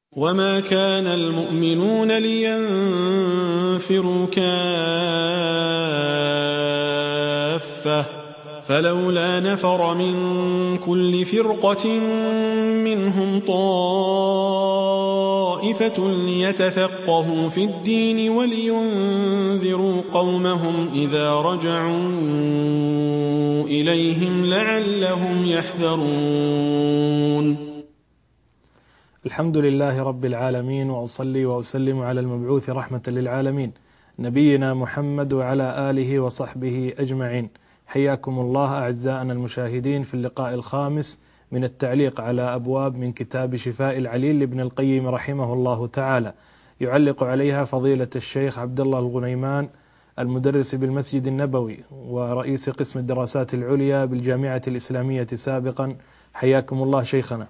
وما كان المؤمنون لينفروا كافة فلولا نفر من كل فرقة منهم طائفة ليتفقهوا في الدين ولينذروا قومهم إذا رجعوا إليهم لعلهم يحذرون. الحمد لله رب العالمين، وأصلي وأسلم على المبعوث رحمة للعالمين نبينا محمد وعلى آله وصحبه أجمعين. حياكم الله أعزائنا المشاهدين في اللقاء الخامس من التعليق على أبواب من كتاب شفاء العليل لابن القيم رحمه الله تعالى، يعلق عليها فضيلة الشيخ عبد الله الغنيمان المدرس بالمسجد النبوي ورئيس قسم الدراسات العليا بالجامعة الإسلامية سابقا. حياكم الله شيخنا.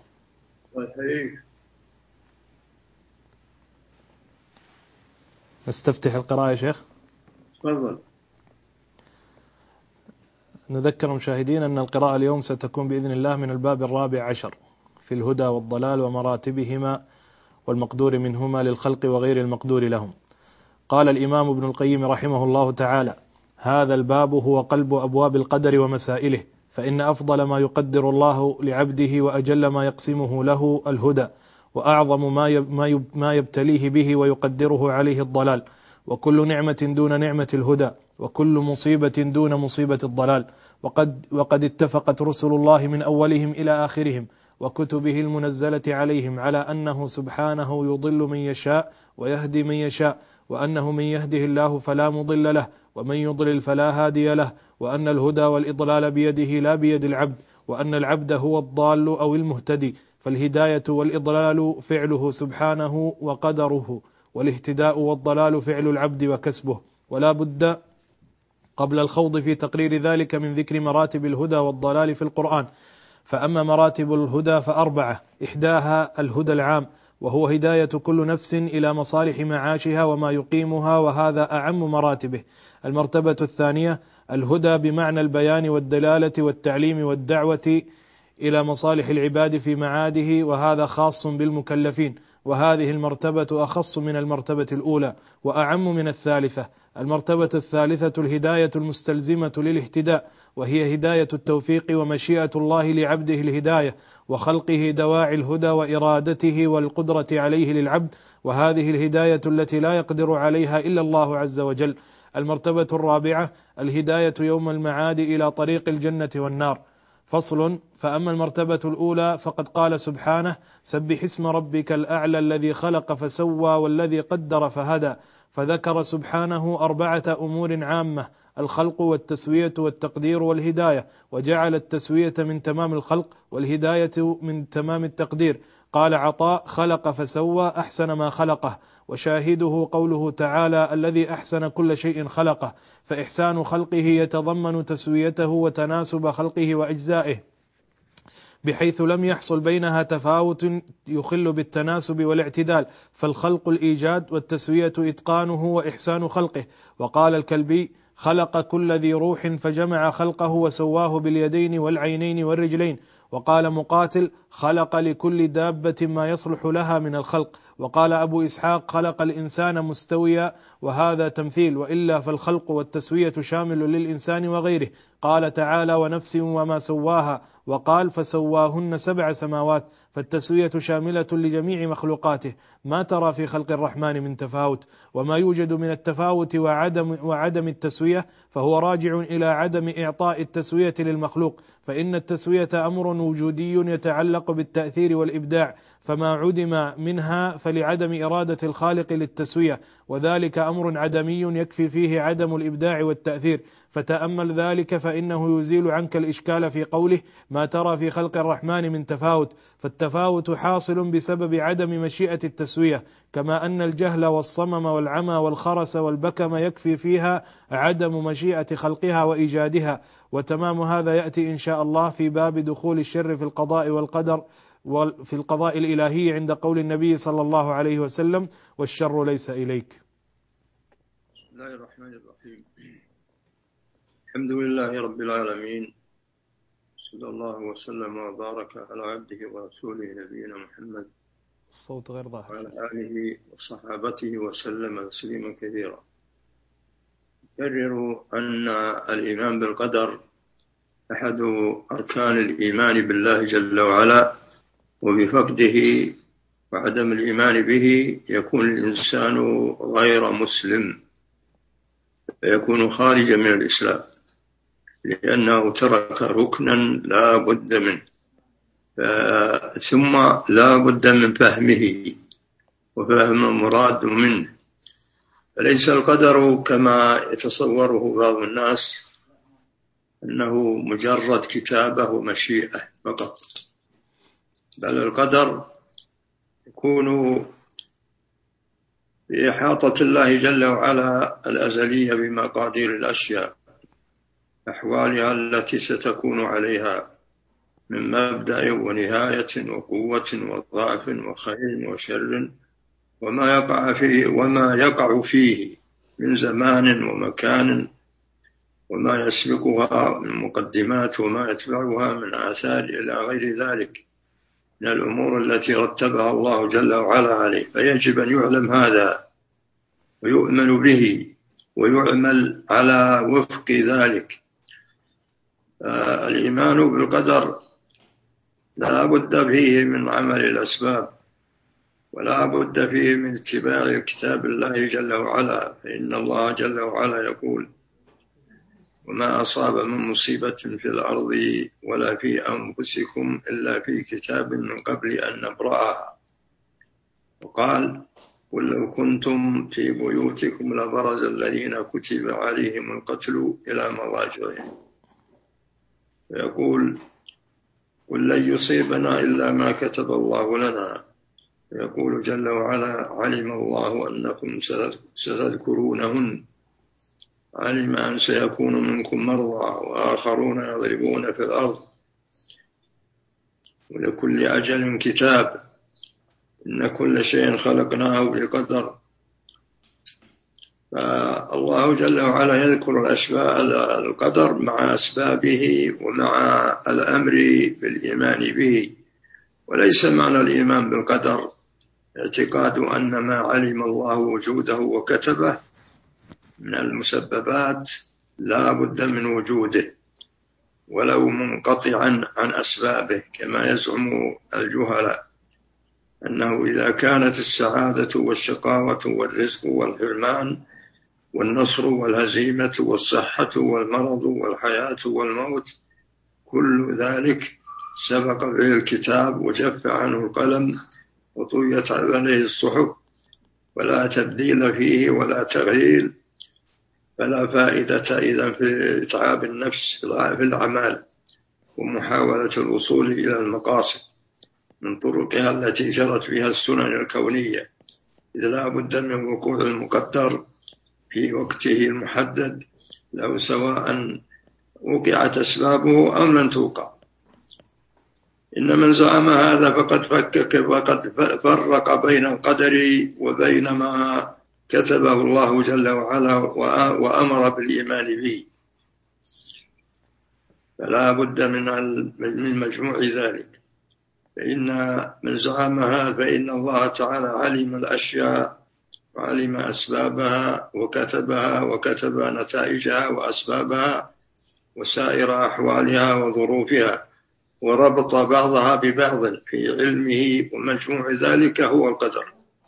نستفتح القراءة يا شيخ. تفضل. نذكر المشاهدين أن القراءة اليوم ستكون بإذن الله من الباب 14 في الهدى والضلال ومراتبهما والمقدور منهما للخلق وغير المقدور لهم. قال الإمام ابن القيم رحمه الله تعالى: هذا الباب هو قلب أبواب القدر ومسائله، فإن أفضل ما يقدر الله لعبده وأجل ما يقسمه له الهدى، وأعظم ما يبتليه به ويقدره عليه الضلال، وكل نعمة دون نعمة الهدى، وكل مصيبة دون مصيبة الضلال. وقد اتفقت رسل الله من أولهم إلى آخرهم وكتبه المنزلة عليهم على أنه سبحانه يضل من يشاء ويهدي من يشاء، وأنه من يهده الله فلا مضل له ومن يضلل فلا هادي له، وأن الهدى والإضلال بيده لا بيد العبد، وأن العبد هو الضال أو المهتدي، فالهداية والإضلال فعله سبحانه وقدره، والاهتداء والضلال فعل العبد وكسبه. ولا بد قبل الخوض في تقرير ذلك من ذكر مراتب الهدى والضلال في القرآن. فأما مراتب الهدى فأربعة: إحداها الهدى العام، وهو هداية كل نفس إلى مصالح معاشها وما يقيمها، وهذا أعم مراتبه. المرتبة الثانية الهدى بمعنى البيان والدلالة والتعليم والدعوة إلى مصالح العباد في معاده، وهذا خاص بالمكلفين، وهذه المرتبة أخص من المرتبة الأولى وأعم من الثالثة. المرتبة الثالثة الهداية المستلزمة للاهتداء، وهي هداية التوفيق ومشيئة الله لعبده الهداية، وخلقه دواعي الهدى وإرادته والقدرة عليه للعبد، وهذه الهداية التي لا يقدر عليها إلا الله عز وجل. المرتبة الرابعة الهداية يوم المعاد إلى طريق الجنة والنار. فصل. فأما المرتبة الأولى فقد قال سبحانه: سبح اسم ربك الأعلى الذي خلق فسوى والذي قدر فهدى، فذكر سبحانه 4 أمور عامة: الخلق والتسوية والتقدير والهداية، وجعل التسوية من تمام الخلق والهداية من تمام التقدير. قال عطاء: خلق فسوى أحسن ما خلقه، وشاهده قوله تعالى: الذي أحسن كل شيء خلقه، فإحسان خلقه يتضمن تسويته وتناسب خلقه وأجزائه، بحيث لم يحصل بينها تفاوت يخل بالتناسب والاعتدال، فالخلق الإيجاد والتسوية إتقانه وإحسان خلقه. وقال الكلبي: خلق كل ذي روح فجمع خلقه وسواه باليدين والعينين والرجلين. وقال مقاتل: خلق لكل دابة ما يصلح لها من الخلق. وقال أبو إسحاق: خلق الإنسان مستويا، وهذا تمثيل، وإلا فالخلق والتسوية شامل للإنسان وغيره. قال تعالى: ونفس وما سواها. وقال: فسواهن 7 سماوات. فالتسوية شاملة لجميع مخلوقاته، ما ترى في خلق الرحمن من تفاوت. وما يوجد من التفاوت وعدم التسوية فهو راجع إلى عدم إعطاء التسوية للمخلوق، فإن التسوية أمر وجودي يتعلق بالتأثير والإبداع، فما عدم منها فلعدم إرادة الخالق للتسوية، وذلك أمر عدمي يكفي فيه عدم الإبداع والتأثير. فتأمل ذلك فإنه يزيل عنك الإشكال في قوله: ما ترى في خلق الرحمن من تفاوت. فالتفاوت حاصل بسبب عدم مشيئة التسوية، كما أن الجهل والصمم والعمى والخرس والبكم يكفي فيها عدم مشيئة خلقها وإيجادها. وتمام هذا يأتي إن شاء الله في باب دخول الشر في القضاء والقدر وفي القضاء الإلهي عند قول النبي صلى الله عليه وسلم: والشر ليس إليك. بسم الله الرحمن الرحيم. الحمد لله رب العالمين، صلى الله وسلم وبارك على عبده ورسوله نبينا محمد الصوت غير ظاهر. وعلى آله وصحابته وسلم تسليما كثيرا. يكرر أن الإيمان بالقدر أحد أركان الإيمان بالله جل وعلا، وبفقده وعدم الإيمان به يكون الإنسان غير مسلم، فيكون خارجا من الإسلام، لأنه ترك ركنا لا بد منه، ثم لا بد من فهمه وفهم المراد منه. فليس القدر كما يتصوره بعض الناس أنه مجرد كتابة ومشيئة فقط، بل القدر يكون بإحاطة الله جل وعلا الأزلية بمقادير الأشياء، أحوالها التي ستكون عليها من مبدأ ونهاية وقوة وضعف وخير وشر، وما يقع فيه من زمان ومكان، وما يسبقها من مقدمات وما يتبعها من آثار إلى غير ذلك من الأمور التي رتبها الله جل وعلا عليه. فيجب أن يعلم هذا ويؤمن به ويعمل على وفق ذلك. الإيمان بالقدر لا بد فيه من عمل الأسباب، ولا بد فيه من اتباع كتاب الله جل وعلا، فإن الله جل وعلا يقول: وما أصاب من مصيبة في الأرض ولا في أنفسكم إلا في كتاب من قبل أن نبرأها. وقال: قل لو كنتم في بيوتكم لبرز الذين كتب عليهم القتل إلى مضاجعهم. ويقول: قل لن يصيبنا إلا ما كتب الله لنا. ويقول جل وعلا: علم الله أنكم ستذكرونهن، علم أن سيكون منكم مرضى وآخرون يضربون في الأرض، ولكل أجل كتاب، إن كل شيء خلقناه بقدر. فالله جل وعلا يذكر القدر مع أسبابه ومع الأمر بالإيمان به. وليس معنى الإيمان بالقدر اعتقاد أن ما علم الله وجوده وكتبه من المسببات لا بد من وجوده ولو منقطعا عن أسبابه، كما يزعم الجهلاء أنه إذا كانت السعادة والشقاوة والرزق والحرمان والنصر والهزيمة والصحة والمرض والحياة والموت كل ذلك سبق به الكتاب وجف عنه القلم وطويت عليه الصحف، ولا تبديل فيه ولا تغيير، فلا فائدة إذن في إتعاب النفس في الأعمال ومحاولة الوصول إلى المقاصد من طرقها التي جرت بها السنن الكونية، إذ لا بد من وقوع المقدر في وقته المحدد، لو سواء وقعت أسبابه أم لن توقع. إن من زعم هذا فقد فرق بين القدر وبين ما كتبه الله جل وعلا وأمر بالإيمان به، فلا بد من مجموع ذلك. فإن من زعم هذا فإن الله تعالى علم الأشياء وعلم أسبابها وكتبها، وكتب نتائجها وأسبابها وسائر أحوالها وظروفها، وربط بعضها ببعض في علمه، ومجموع ذلك هو القدر.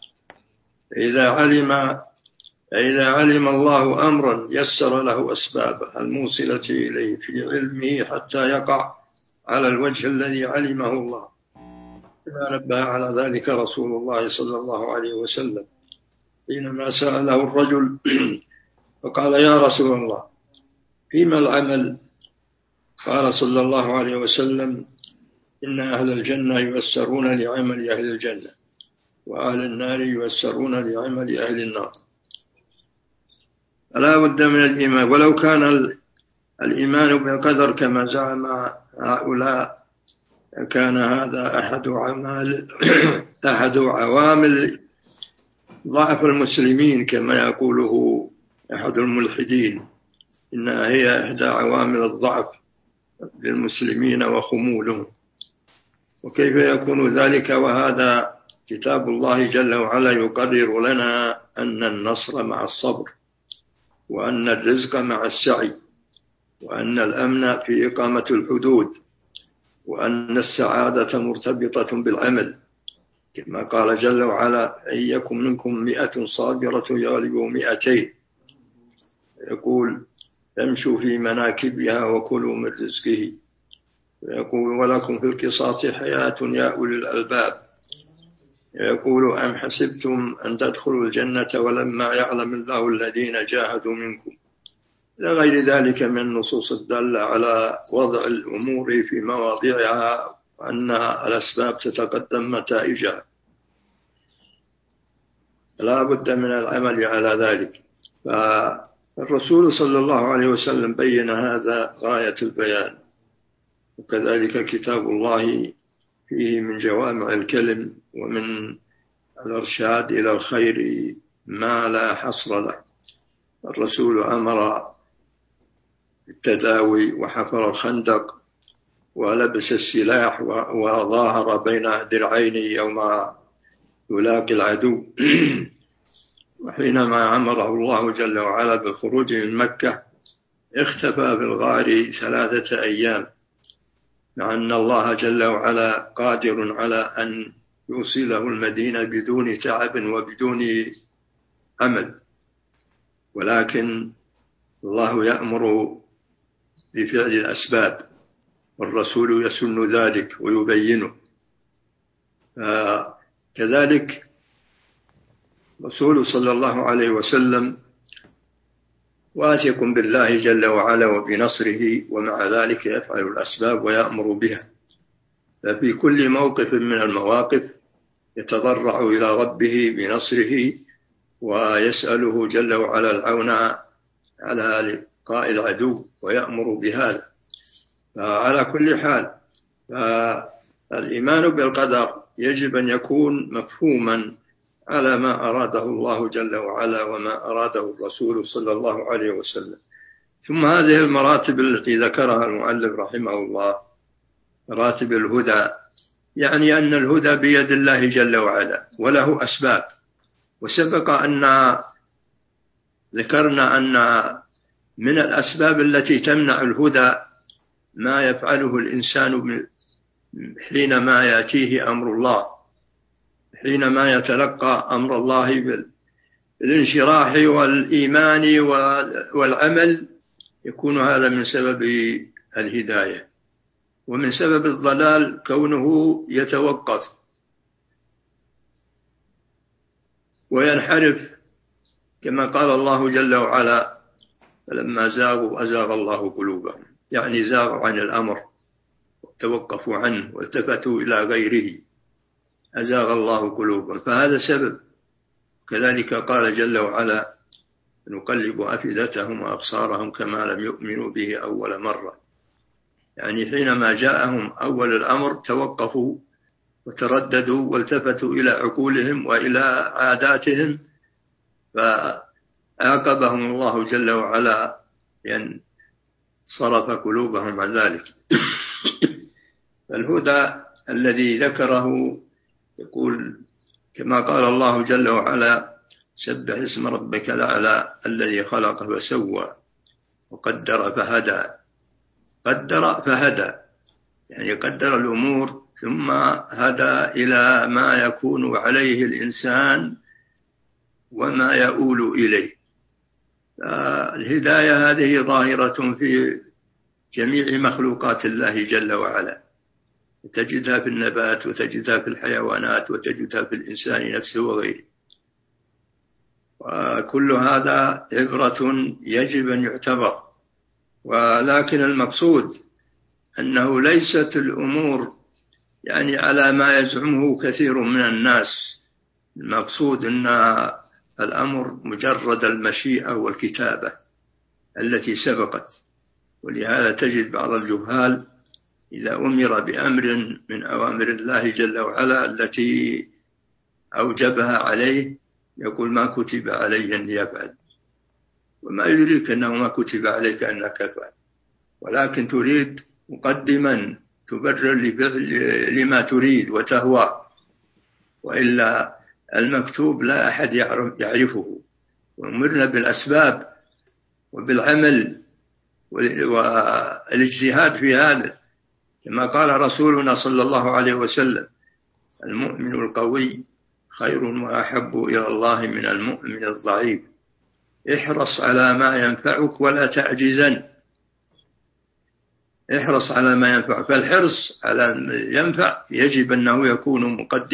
إذا علم الله أمرا يسر له أسبابه الموصلة إليه في علمه حتى يقع على الوجه الذي علمه الله. إذا نبه على ذلك رسول الله صلى الله عليه وسلم حينما سأله الرجل فقال: يا رسول الله، فيما العمل؟ قال صلى الله عليه وسلم: إن أهل الجنة ييسرون لعمل أهل الجنة، وأهل النار ييسرون لعمل أهل النار. فلا بد من الإيمان. ولو كان الإيمان بالقدر كما زعم هؤلاء كان هذا أحد عوامل ضعف المسلمين، كما يقوله أحد الملحدين، إنها هي إحدى عوامل الضعف للمسلمين وخمولهم. وكيف يكون ذلك وهذا كتاب الله جل وعلا يقرر لنا أن النصر مع الصبر، وأن الرزق مع السعي، وأن الأمن في إقامة الحدود، وأن السعادة مرتبطة بالعمل، كما قال جل وعلا: إن يكن منكم 100 صابرة يغلبوا 200. يقول: امشوا في مناكبها وكلوا من رزقه. يقول: ولكم في القصاص حياة يا أولي الألباب. يقول: أم حسبتم أن تدخلوا الجنة ولما يعلم الله الذين جاهدوا منكم، إلى غير ذلك من النصوص الدالة على وضع الأمور في مواضعها، وأن الأسباب تتقدم نتائجها، لا بد من العمل على ذلك. فالرسول صلى الله عليه وسلم بين هذا غاية البيان، وكذلك كتاب الله فيه من جوامع الكلم ومن الإرشاد إلى الخير ما لا حصر له. الرسول أمر بالتداوي وحفر الخندق ولبس السلاح وظاهر بين درعين يوم يلاقي العدو. وحينما أمره الله جل وعلا بالخروج من مكة اختفى في الغار 3 أيام، مع أن الله جل وعلا قادر على أن يوصله المدينة بدون تعب وبدون عمل، ولكن الله يأمر بفعل الأسباب، والرسول يسن ذلك ويبينه. كذلك الرسول صلى الله عليه وسلم واثق بالله جل وعلا وبنصره، ومع ذلك يفعل الأسباب ويأمر بها. ففي كل موقف من المواقف يتضرع إلى ربه بنصره ويسأله جل وعلا العون على لقاء العدو ويأمر بهذا. فعلى كل حال الإيمان بالقدر يجب أن يكون مفهوما على ما أراده الله جل وعلا وما أراده الرسول صلى الله عليه وسلم. ثم هذه المراتب التي ذكرها المؤلف رحمه الله، مراتب الهدى، يعني أن الهدى بيد الله جل وعلا وله أسباب. وسبق أن ذكرنا أن من الأسباب التي تمنع الهدى ما يفعله الإنسان حينما يأتيه أمر الله، حينما يتلقى أمر الله بالانشراح والإيمان والعمل، يكون هذا من سبب الهداية. ومن سبب الضلال كونه يتوقف وينحرف، كما قال الله جل وعلا: فلما زاغوا أزاغ الله قلوبهم، يعني زاغوا عن الأمر توقفوا عنه والتفتوا إلى غيره، أزاغ الله قلوبهم، فهذا سبب. كذلك قال جل وعلا: نقلب أفئدتهم وأبصارهم كما لم يؤمنوا به أول مرة، يعني حينما جاءهم أول الأمر توقفوا وترددوا والتفتوا إلى عقولهم وإلى عاداتهم، فعاقبهم الله جل وعلا لأن صرف قلوبهم عن ذلك. فالهدى الذي ذكره يقول كما قال الله جل وعلا: سبح اسم ربك الأعلى الذي خلق فسوى وقدر فهدى. قدر فهدى، يعني قدر الأمور ثم هدى إلى ما يكون عليه الإنسان وما يؤول إليه. الهداية هذه ظاهرة في جميع مخلوقات الله جل وعلا، تجدها في النبات وتجدها في الحيوانات وتجدها في الإنسان نفسه وغيره. وكل هذا عبرة يجب أن يعتبر. ولكن المقصود أنه ليست الأمور يعني على ما يزعمه كثير من الناس. المقصود أن الأمر مجرد المشيئة والكتابة التي سبقت. ولهذا تجد بعض الجهال إذا أمر بأمر من أوامر الله جل وعلا التي أوجبها عليه يقول: ما كتب علي أن يفعل، وما يدريك أنه ما كتب عليك أنك تفعل، ولكن تريد مقدما تبرر لما تريد وتهوى. وإلا المكتوب لا أحد يعرفه. وأمرنا بالأسباب وبالعمل والاجتهاد في هذا، كما قال رسولنا صلى الله عليه وسلم: المؤمن القوي خير وأحب إلى الله من المؤمن الضعيف. احرص على ما ينفعك ولا تعجزن. احرص على ما ينفعك، فالحرص على ينفع يجب أنه يكون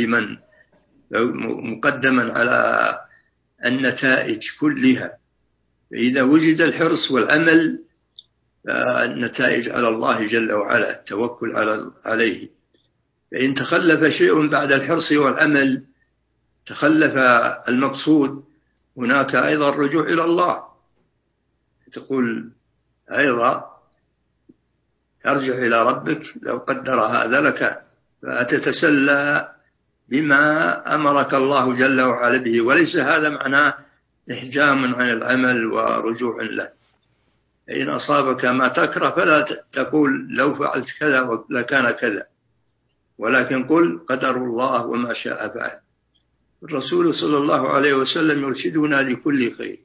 مقدما على النتائج كلها. فإذا وجد الحرص والعمل فالنتائج على الله جل وعلا، التوكل عليه. فإن تخلف شيء بعد الحرص والعمل تخلف المقصود، هناك أيضا الرجوع إلى الله. تقول أيضا ارجع إلى ربك لو قدر هذا لك، فتتسلى بما أمرك الله جل وعلا به، وليس هذا معناه إحجام عن العمل ورجوع له. إن أصابك ما تكره فلا تقول لو فعلت كذا لكان كذا، ولكن قل قدر الله وما شاء فعل. الرسول صلى الله عليه وسلم يرشدنا لكل خير،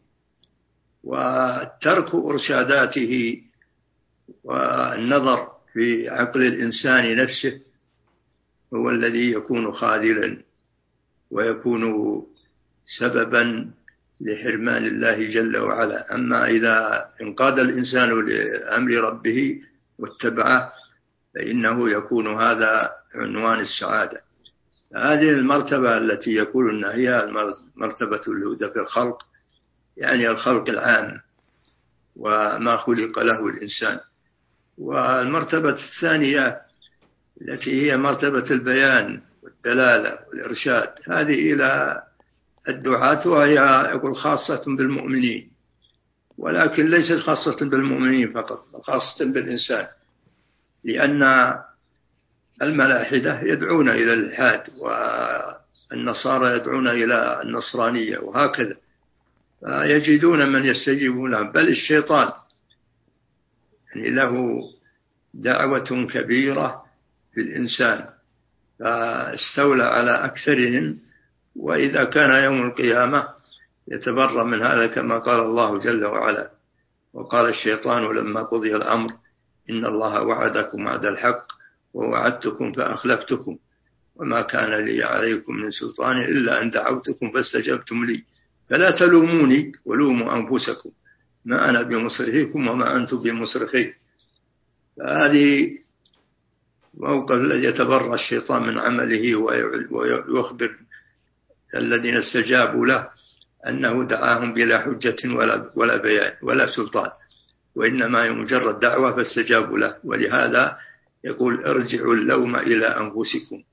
وترك إرشاداته والنظر في عقل الإنسان نفسه هو الذي يكون خاذلا ويكون سببا لحرمان الله جل وعلا. أما إذا انقاد الإنسان لأمر ربه واتبعه فإنه يكون هذا عنوان السعادة. هذه المرتبة التي يقول هي مرتبة الهدى في الخلق، يعني الخلق العام وما خلق له الإنسان. والمرتبة الثانية التي هي مرتبة البيان والدلالة والإرشاد، هذه إلى الدعاة، وهي يقول خاصة بالمؤمنين، ولكن ليست خاصة بالمؤمنين فقط، خاصة بالإنسان، لأن الملاحدة يدعون إلى الإلحاد، والنصارى يدعون إلى النصرانية، وهكذا يجدون من يستجيبون لهم. بل الشيطان يعني له دعوة كبيرة في الإنسان، فاستولى على أكثرهم، وإذا كان يوم القيامة يتبرأ من هذا، كما قال الله جل وعلا: وقال الشيطان لما قضي الأمر إن الله وعدكم وعد الحق ووعدتكم فأخلفتكم وما كان لي عليكم من سلطان إلا أن دعوتكم فاستجبتم لي فلا تلوموني ولوموا أنفسكم ما أنا بمصرخكم وما أنتم بمصرخي. فهذه موقف الذي يتبرأ الشيطان من عمله ويخبر الذين استجابوا له أنه دعاهم بلا حجة ولا بيان ولا سلطان، وإنما مجرد دعوة فاستجابوا له. ولهذا يقول ارجعوا اللوم إلى أنفسكم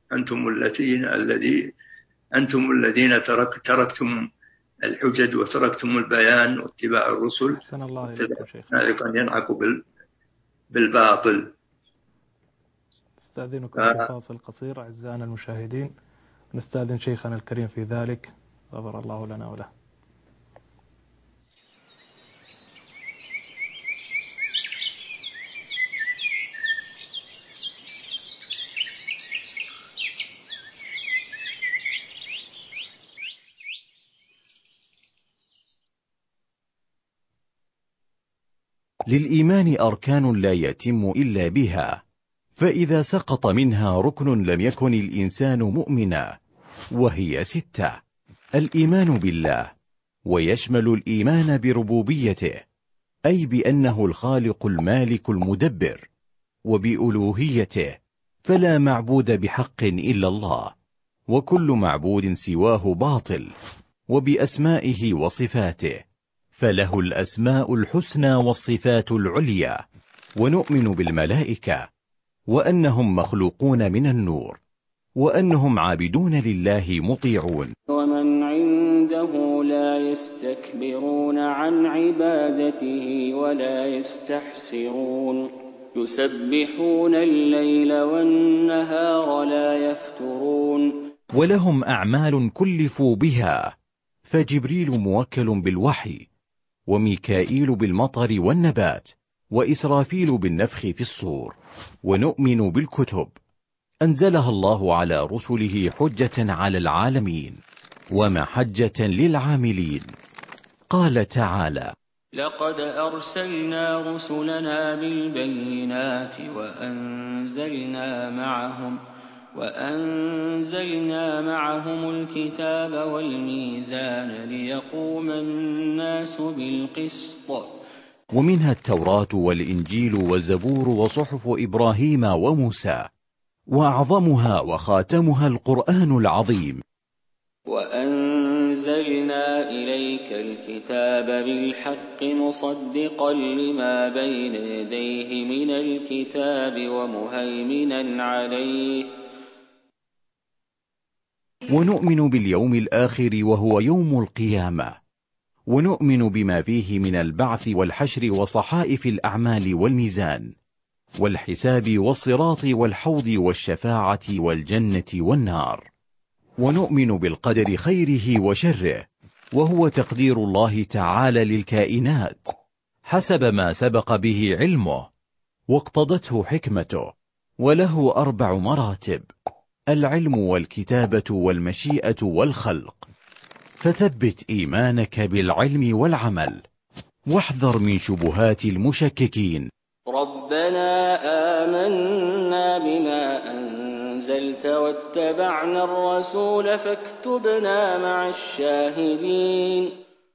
أنتم الذين تركتم الحجج وتركتم البيان واتباع الرسل، ذلك أن ينعقوا بالباطل. استأذنكم في فاصل قصير أعزائنا المشاهدين، نستأذن شيخنا الكريم في ذلك، غفر الله لنا وله. للإيمان أركان لا يتم إلا بها، فإذا سقط منها ركن لم يكن الإنسان مؤمنا، وهي 6: الإيمان بالله، ويشمل الإيمان بربوبيته أي بأنه الخالق المالك المدبر، وبألوهيته فلا معبود بحق إلا الله، وكل معبود سواه باطل، وبأسمائه وصفاته فله الأسماء الحسنى والصفات العليا، ونؤمن بالملائكة وأنهم مخلوقون من النور، وأنهم عابدون لله مطيعون. ومن عنده لا يستكبرون عن عبادته ولا يستحسرون، يسبحون الليل والنهار لا يفترون. ولهم أعمال كلفوا بها، فجبريل موكل بالوحي، وميكائيل بالمطر والنبات، وإسرافيل بالنفخ في الصور. ونؤمن بالكتب أنزلها الله على رسله حجة على العالمين ومحجة للعاملين. قال تعالى: لقد أرسلنا رسلنا بالبينات وأنزلنا معهم الكتاب والميزان ليقوم الناس بالقسط. ومنها التوراة والإنجيل والزبور وصحف إبراهيم وموسى، وأعظمها وخاتمها القرآن العظيم. وأنزلنا إليك الكتاب بالحق مصدقا لما بين يديه من الكتاب ومهيمنا عليه. ونؤمن باليوم الآخر وهو يوم القيامة، ونؤمن بما فيه من البعث والحشر وصحائف الأعمال والميزان والحساب والصراط والحوض والشفاعة والجنة والنار. ونؤمن بالقدر خيره وشره، وهو تقدير الله تعالى للكائنات حسب ما سبق به علمه واقتضته حكمته، وله 4 مراتب: العلم والكتابة والمشيئة والخلق. فثبت إيمانك بالعلم والعمل، واحذر من شبهات المشككين. ربنا آمنا بما أنزلت واتبعنا الرسول فاكتبنا مع الشاهدين.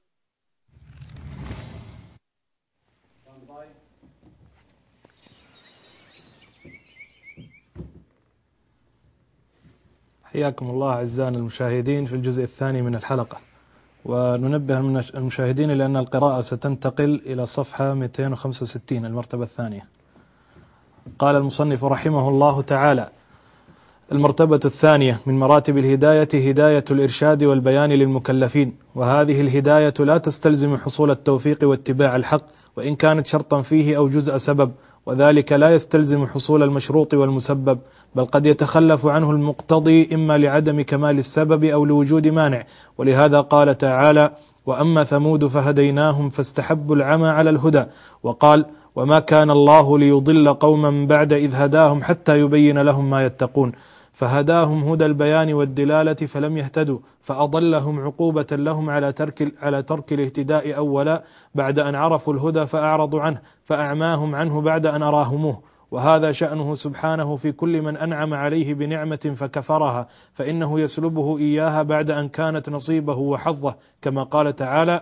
حياكم الله أعزائنا المشاهدين في الجزء الثاني من الحلقة. وننبه المشاهدين لأن القراءة ستنتقل إلى صفحة 265 المرتبة الثانية. قال المصنف رحمه الله تعالى: المرتبة الثانية من مراتب الهداية هداية الإرشاد والبيان للمكلفين، وهذه الهداية لا تستلزم حصول التوفيق واتباع الحق، وإن كانت شرطا فيه أو جزء سبب، وذلك لا يستلزم حصول المشروط والمسبب، بل قد يتخلف عنه المقتضي إما لعدم كمال السبب أو لوجود مانع. ولهذا قال تعالى: وأما ثمود فهديناهم فاستحبوا العمى على الهدى. وقال: وما كان الله ليضل قوما بعد إذ هداهم حتى يبين لهم ما يتقون. فهداهم هدى البيان والدلالة فلم يهتدوا، فأضلهم عقوبة لهم على ترك الاهتداء أولا بعد أن عرفوا الهدى فأعرضوا عنه، فأعماهم عنه بعد أن أراهموه. وهذا شأنه سبحانه في كل من أنعم عليه بنعمة فكفرها، فإنه يسلبه إياها بعد أن كانت نصيبه وحظه، كما قال تعالى: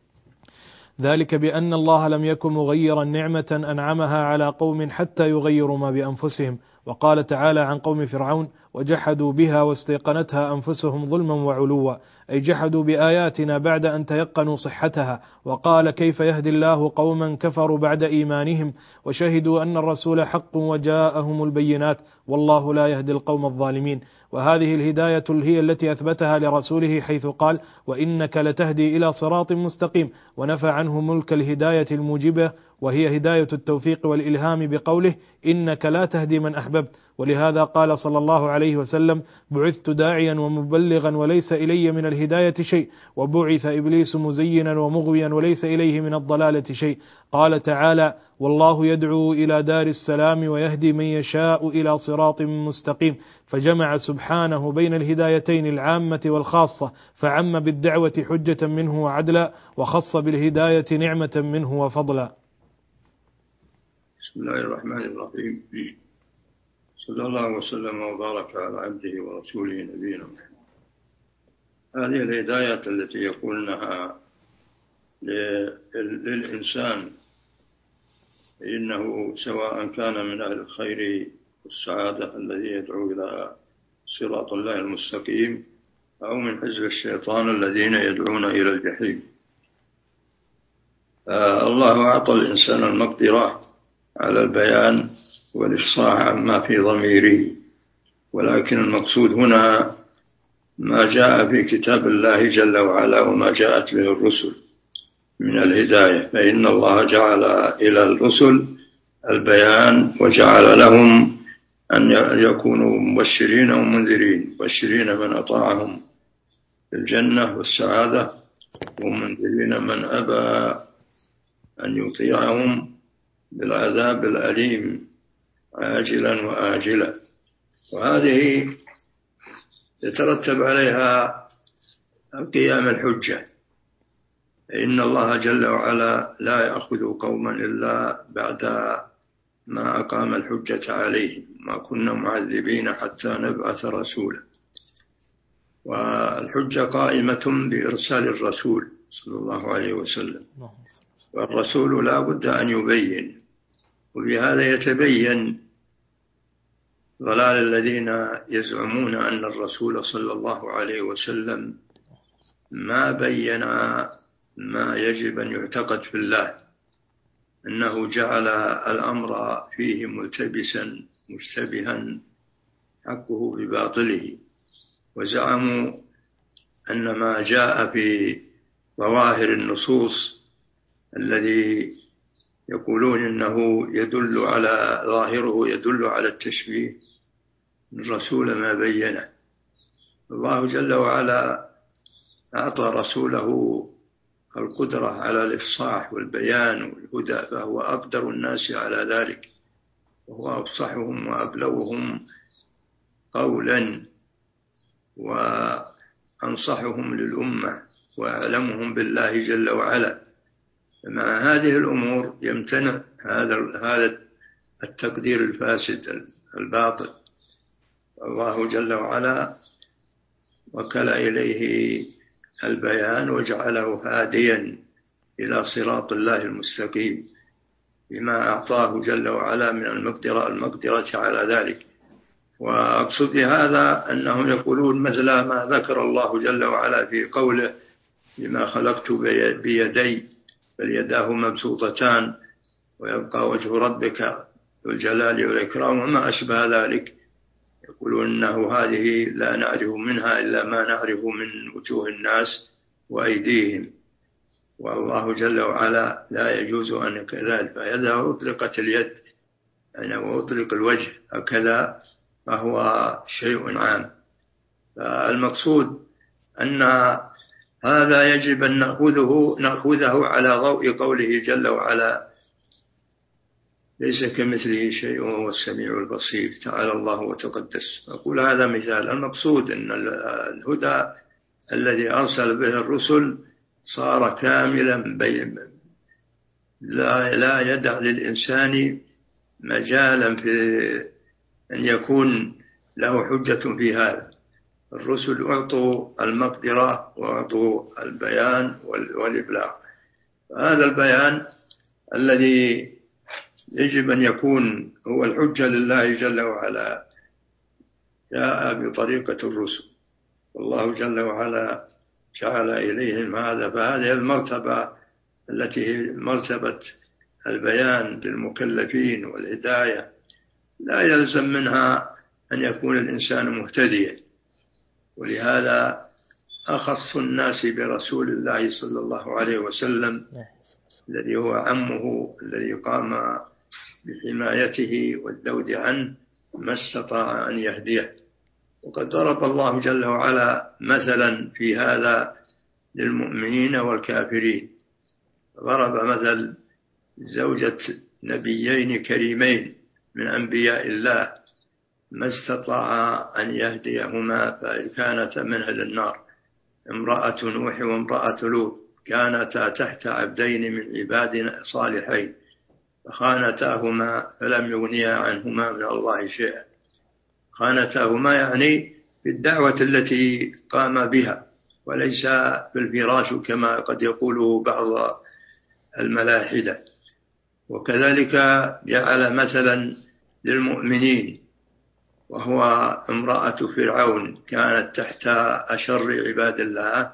ذلك بأن الله لم يكن مغيرا نعمة أنعمها على قوم حتى يغيروا ما بأنفسهم. وقال تعالى عن قوم فرعون: وجحدوا بها واستيقنتها أنفسهم ظلما وعلوا، أي جحدوا بآياتنا بعد أن تيقنوا صحتها. وقال: كيف يهدي الله قوما كفروا بعد إيمانهم وشهدوا أن الرسول حق وجاءهم البينات، والله لا يهدي القوم الظالمين. وهذه الهداية هي التي أثبتها لرسوله حيث قال: وإنك لتهدي إلى صراط مستقيم، ونفى عنه ملك الهداية الموجبة وهي هداية التوفيق والإلهام بقوله: إنك لا تهدي من أحببت. ولهذا قال صلى الله عليه وسلم: بعثت داعيا ومبلغا وليس إلي من الهداية شيء، وبعث إبليس مزينا ومغويا وليس إليه من الضلالة شيء. قال تعالى: والله يدعو إلى دار السلام ويهدي من يشاء إلى صراط مستقيم. فجمع سبحانه بين الهدايتين العامة والخاصة، فعم بالدعوة حجة منه وعدلا، وخص بالهداية نعمة منه وفضلا. بسم الله الرحمن الرحيم. صلى الله وسلم وبارك على عبده ورسوله نبينا محمد. هذه الهداية التي يقولونها للإنسان، إنه سواء كان من أهل الخير والسعادة الذي يدعو إلى صراط الله المستقيم، أو من حزب الشيطان الذين يدعون إلى الجحيم. الله أعطى الإنسان المقدرة على البيان والإفصاح عما في ضميره، ولكن المقصود هنا ما جاء في كتاب الله جل وعلا وما جاءت به الرسل من الهداية. فإن الله جعل إلى الرسل البيان، وجعل لهم أن يكونوا مبشرين ومنذرين، مبشرين من أطاعهم بالجنة والسعادة، ومنذرين من أبى أن يطيعهم بالعذاب الأليم عاجلا وآجلا. وهذه يترتب عليها قيام الحجة. إن الله جل وعلا لا يأخذ قوما إلا بعد ما أقام الحجة عليهم، ما كنا معذبين حتى نبعث رسولا. والحجة قائمة بإرسال الرسول صلى الله عليه وسلم، والرسول لا بد أن يبين، وبهذا يتبين ضلال الذين يزعمون أن الرسول صلى الله عليه وسلم ما بين ما يجب أن يعتقد في الله، أنه جعل الأمر فيه ملتبسا مشتبها حقه بباطله، وزعموا أن ما جاء في ظواهر النصوص الذي يقولون إنه يدل على ظاهره يدل على التشبيه، الرسول ما بينه. الله جل وعلا أعطى رسوله القدرة على الإفصاح والبيان والهدى، فهو أقدر الناس على ذلك، وهو أفصحهم وأبلغهم قولا وأنصحهم للأمة وأعلمهم بالله جل وعلا. فمع هذه الأمور يمتنع هذا التقدير الفاسد الباطل. الله جل وعلا وكل إليه البيان وجعله هاديا إلى صراط الله المستقيم بما أعطاه جل وعلا من المقدرة على ذلك. وأقصد هذا أنهم يقولون مثل ما ذكر الله جل وعلا في قوله بما خلقت بيدي بل يداه مبسوطتان ويبقى وجه ربك ذو الجلال والإكرام وما أشبه ذلك. يقولون أنه هذه لا نعرف منها إلا ما نعرف من وجوه الناس وأيديهم، والله جل وعلا لا يجوز أن كذلك، فإذا أطلقت اليد يعني وأطلق الوجه هكذا فهو شيء عام. فالمقصود أن هذا يجب أن نأخذه على ضوء قوله جل وعلا ليس كمثله شيء وهو السميع البصير تعالى الله وتقدس. أقول هذا مثال. المقصود أن الهدى الذي أرسل به الرسل صار كاملا لا يدع للإنسان مجالا في أن يكون له حجة في هذا. الرسل أعطوا المقدرة وأعطوا البيان والإبلاغ. هذا البيان الذي يجب أن يكون هو الحجة لله جل وعلا جاء بطريقة الرسل، والله جل وعلا جعل إليهم هذا. فهذه المرتبة التي هي مرتبة البيان للمكلفين والهداية لا يلزم منها أن يكون الإنسان مهتديا، ولهذا أخص الناس برسول الله صلى الله عليه وسلم الذي هو عمه الذي قام بحمايته والذود عنه ما استطاع أن يهديه. وقد ضرب الله جل وعلا مثلا في هذا للمؤمنين والكافرين. ضرب مثل زوجة نبيين كريمين من أنبياء الله ما استطاع أن يهديهما فكانتا من أهل النار، امرأة نوح وامرأة لوط كانتا تحت عبدين من عبادنا صالحين فخانتاهما فلم يغنيا عنهما من الله شيئا. خانتاهما يعني بالدعوة التي قام بها وليس بالفراش كما قد يقوله بعض الملاحدة. وكذلك جعل مثلا للمؤمنين وهو امرأة فرعون كانت تحت أشر عباد الله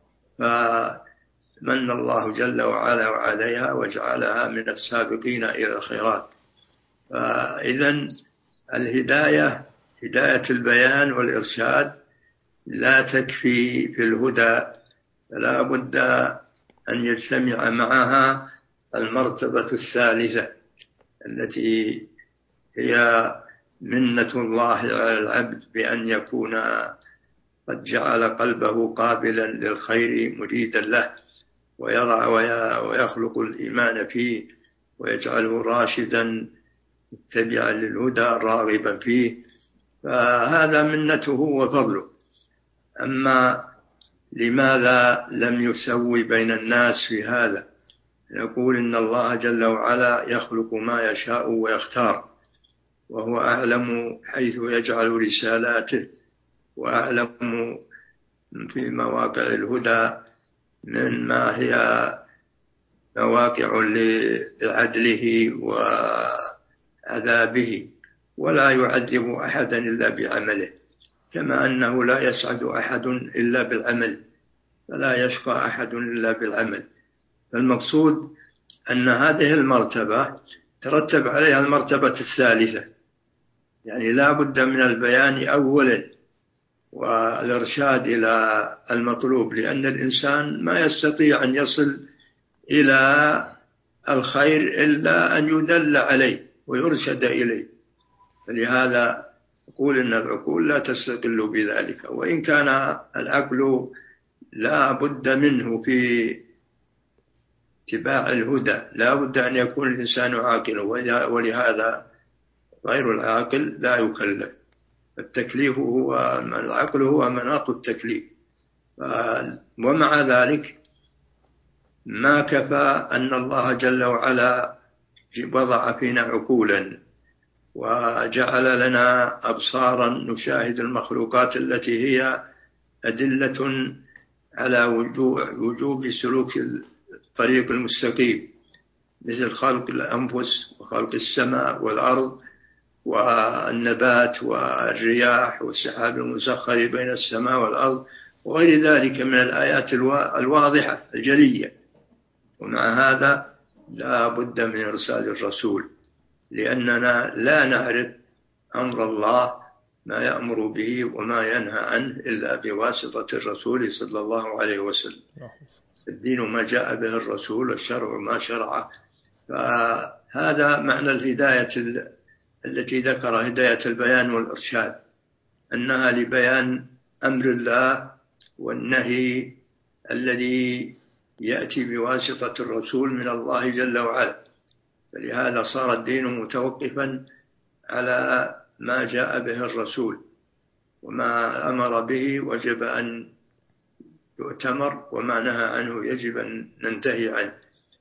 فمن الله جل وعلا عليها وجعلها من السابقين إلى الخيرات. فإذن الهداية هداية البيان والإرشاد لا تكفي في الهدى، فلا بد أن يجتمع معها المرتبة الثالثة التي هي منة الله على العبد بأن يكون قد جعل قلبه قابلا للخير مريدا له ويضع ويخلق الإيمان فيه ويجعله راشدا متبعا للهدى راغبا فيه. فهذا منته وفضله. أما لماذا لم يسوي بين الناس في هذا؟ نقول إن الله جل وعلا يخلق ما يشاء ويختار، وهو أعلم حيث يجعل رسالاته، وأعلم في مواقع الهدى من ما هي مواقع لعدله وعذابه، ولا يعذب أحدا إلا بعمله، كما أنه لا يسعد أحد إلا بالعمل، فلا يشقى أحد إلا بالعمل. فالمقصود أن هذه المرتبة ترتب عليها المرتبة الثالثة، يعني لا بد من البيان أولا والإرشاد إلى المطلوب، لأن الإنسان ما يستطيع أن يصل إلى الخير إلا أن يدل عليه ويرشد إليه. فلهذا أقول إن العقول لا تستقل بذلك، وإن كان العقل لا بد منه في اتباع الهدى، لا بد أن يكون الإنسان عاقلا، ولهذا غير العاقل لا يكلف. التكليف هو العقل هو مناط التكليف. ومع ذلك ما كفى أن الله جل وعلا وضع فينا عقولا وجعل لنا أبصارا نشاهد المخلوقات التي هي أدلة على وجوب سلوك الطريق المستقيم، مثل خلق الأنفس وخلق السماء والأرض والنبات والرياح والسحاب المسخر بين السماء والأرض وغير ذلك من الآيات الواضحة الجلية. ومع هذا لا بد من إرسال الرسول، لأننا لا نعرف أمر الله ما يأمر به وما ينهى عنه إلا بواسطة الرسول صلى الله عليه وسلم. الدين ما جاء به الرسول، الشرع ما شرعه. فهذا معنى الهداية التي ذكر هداية البيان والإرشاد، أنها لبيان أمر الله والنهي الذي يأتي بواسطة الرسول من الله جل وعلا. فلهذا صار الدين متوقفا على ما جاء به الرسول، وما أمر به وجب أن يؤتمر، وما نهى عنه يجب أن ننتهي عنه.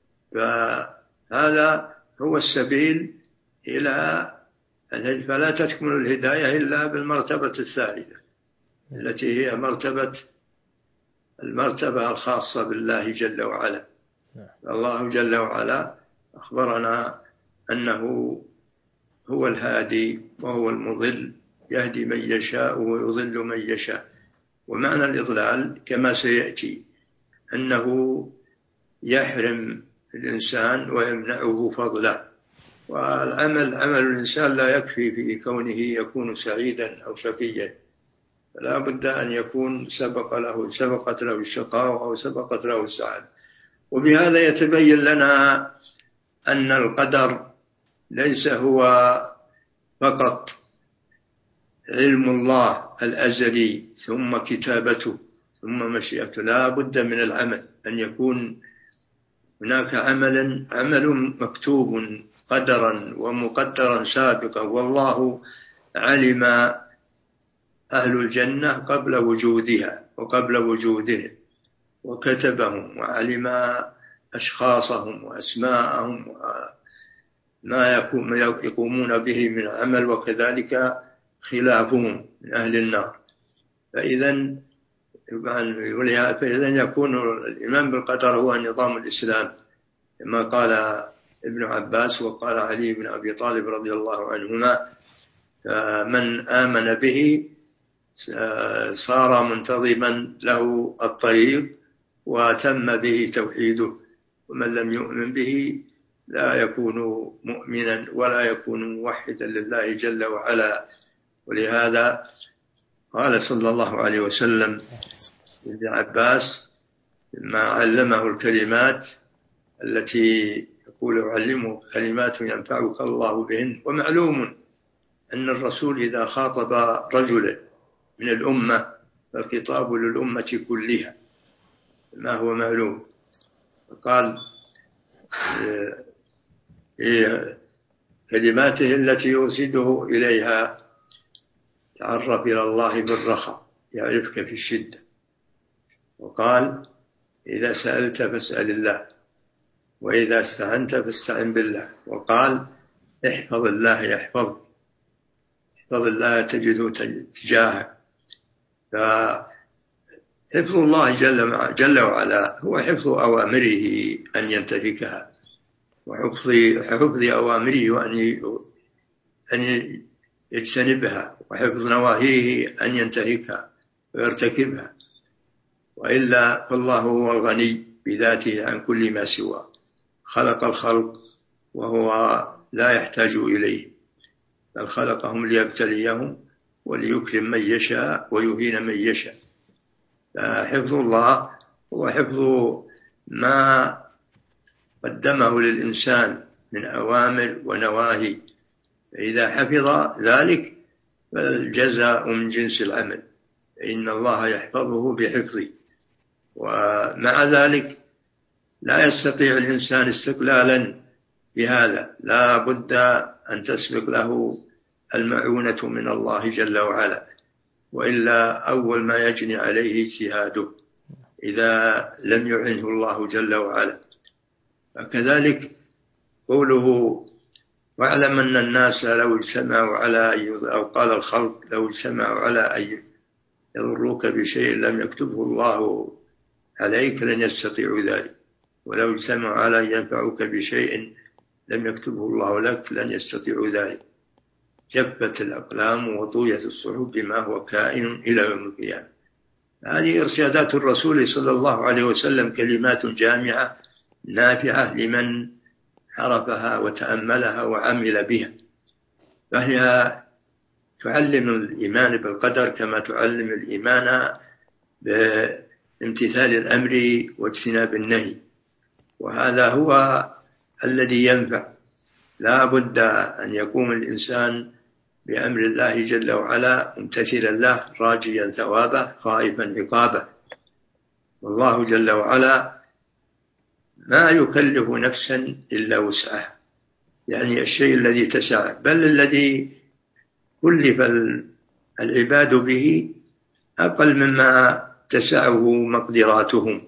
فهذا هو السبيل إلى فلا تكمل الهداية إلا بالمرتبة الثالثة التي هي المرتبة الخاصة بالله جل وعلا. الله جل وعلا أخبرنا أنه هو الهادي وهو المضل، يهدي من يشاء ويضل من يشاء. ومعنى الإضلال كما سيأتي أنه يحرم الإنسان ويمنعه فضله. والعمل عمل الإنسان لا يكفي في كونه يكون سعيدا أو شقيا، فلا بد أن يكون سبقت له الشقاوة أو سبقت له السعادة. وبهذا يتبين لنا أن القدر ليس هو فقط علم الله الأزلي ثم كتابته ثم مشيئته، لا بد من العمل، أن يكون هناك عمل مكتوب قدرا ومقدرا سابقا. والله علم أهل الجنة قبل وجودها وقبل وجودهم، وكتبهم وعلم أشخاصهم وأسماءهم وما يقومون به من عمل، وكذلك خلافهم من أهل النار. فإذا يكون الإيمان بالقدر هو نظام الإسلام، كما قال ابن عباس وقال علي بن أبي طالب رضي الله عنهما: من آمن به صار منتظما له الطريق وتم به توحيده، ومن لم يؤمن به لا يكون مؤمنا ولا يكون موحدا لله جل وعلا. ولهذا قال صلى الله عليه وسلم لابن عباس لما علمه الكلمات التي يقول: أعلمك كلمات ينفعك الله بهن. ومعلوم أن الرسول إذا خاطب رجلا من الأمة فالخطاب للأمة كلها، ما هو معلوم. قال في كلماته التي يرشده إليها: تعرف إلى الله بالرخاء يعرفك في الشدة. وقال إذا سألت فاسأل الله، وإذا استعنت فاستعن بالله. وقال احفظ الله يحفظك، احفظ الله تجده تجاهك. فحفظ الله جل وعلا هو حفظ أوامره أن ينتهكها، وحفظ أوامره أن يجتنبها، وحفظ نواهيه أن ينتهكها ويرتكبها. وإلا فالله هو الغني بذاته عن كل ما سواه، خلق الخلق وهو لا يحتاج إليه، بل خلقهم ليبتليهم وليكرم من يشاء ويهين من يشاء. فحفظ الله هو حفظ ما قدمه للإنسان من أوامر ونواهي، فإذا حفظ ذلك فالجزاء من جنس العمل، إن الله يحفظه بحفظه. ومع ذلك لا يستطيع الإنسان استقلالا بهذا، لا بد أن تسبق له المعونة من الله جل وعلا، وإلا أول ما يجني عليه اجتهاده إذا لم يعنه الله جل وعلا. وكذلك قوله واعلم أن الناس لو اجتمعوا على أو قال الخلق لو اجتمعوا على أن يضروك بشيء لم يكتبه الله عليك لن يستطيعوا ذلك، ولو اجتمعوا على أن ينفعوك بشيء لم يكتبه الله لك لن يستطيعوا ذلك. جفت الأقلام وطويت الصحف بما هو كائن إلى يوم القيامة. هذه إرشادات الرسول صلى الله عليه وسلم، كلمات جامعة نافعة لمن عرفها وتأملها وعمل بها، فهي تعلم الإيمان بالقدر كما تعلم الإيمان بامتثال الأمر واجتناب النهي، وهذا هو الذي ينفع. لا بد أن يقوم الإنسان بأمر الله جل وعلا ممتثلا له راجيا ثوابه خائفا عقابه. والله جل وعلا ما يكلف نفسا إلا وسعها، يعني الشيء الذي تسع، بل الذي كلف العباد به أقل مما تسعه مقدراتهم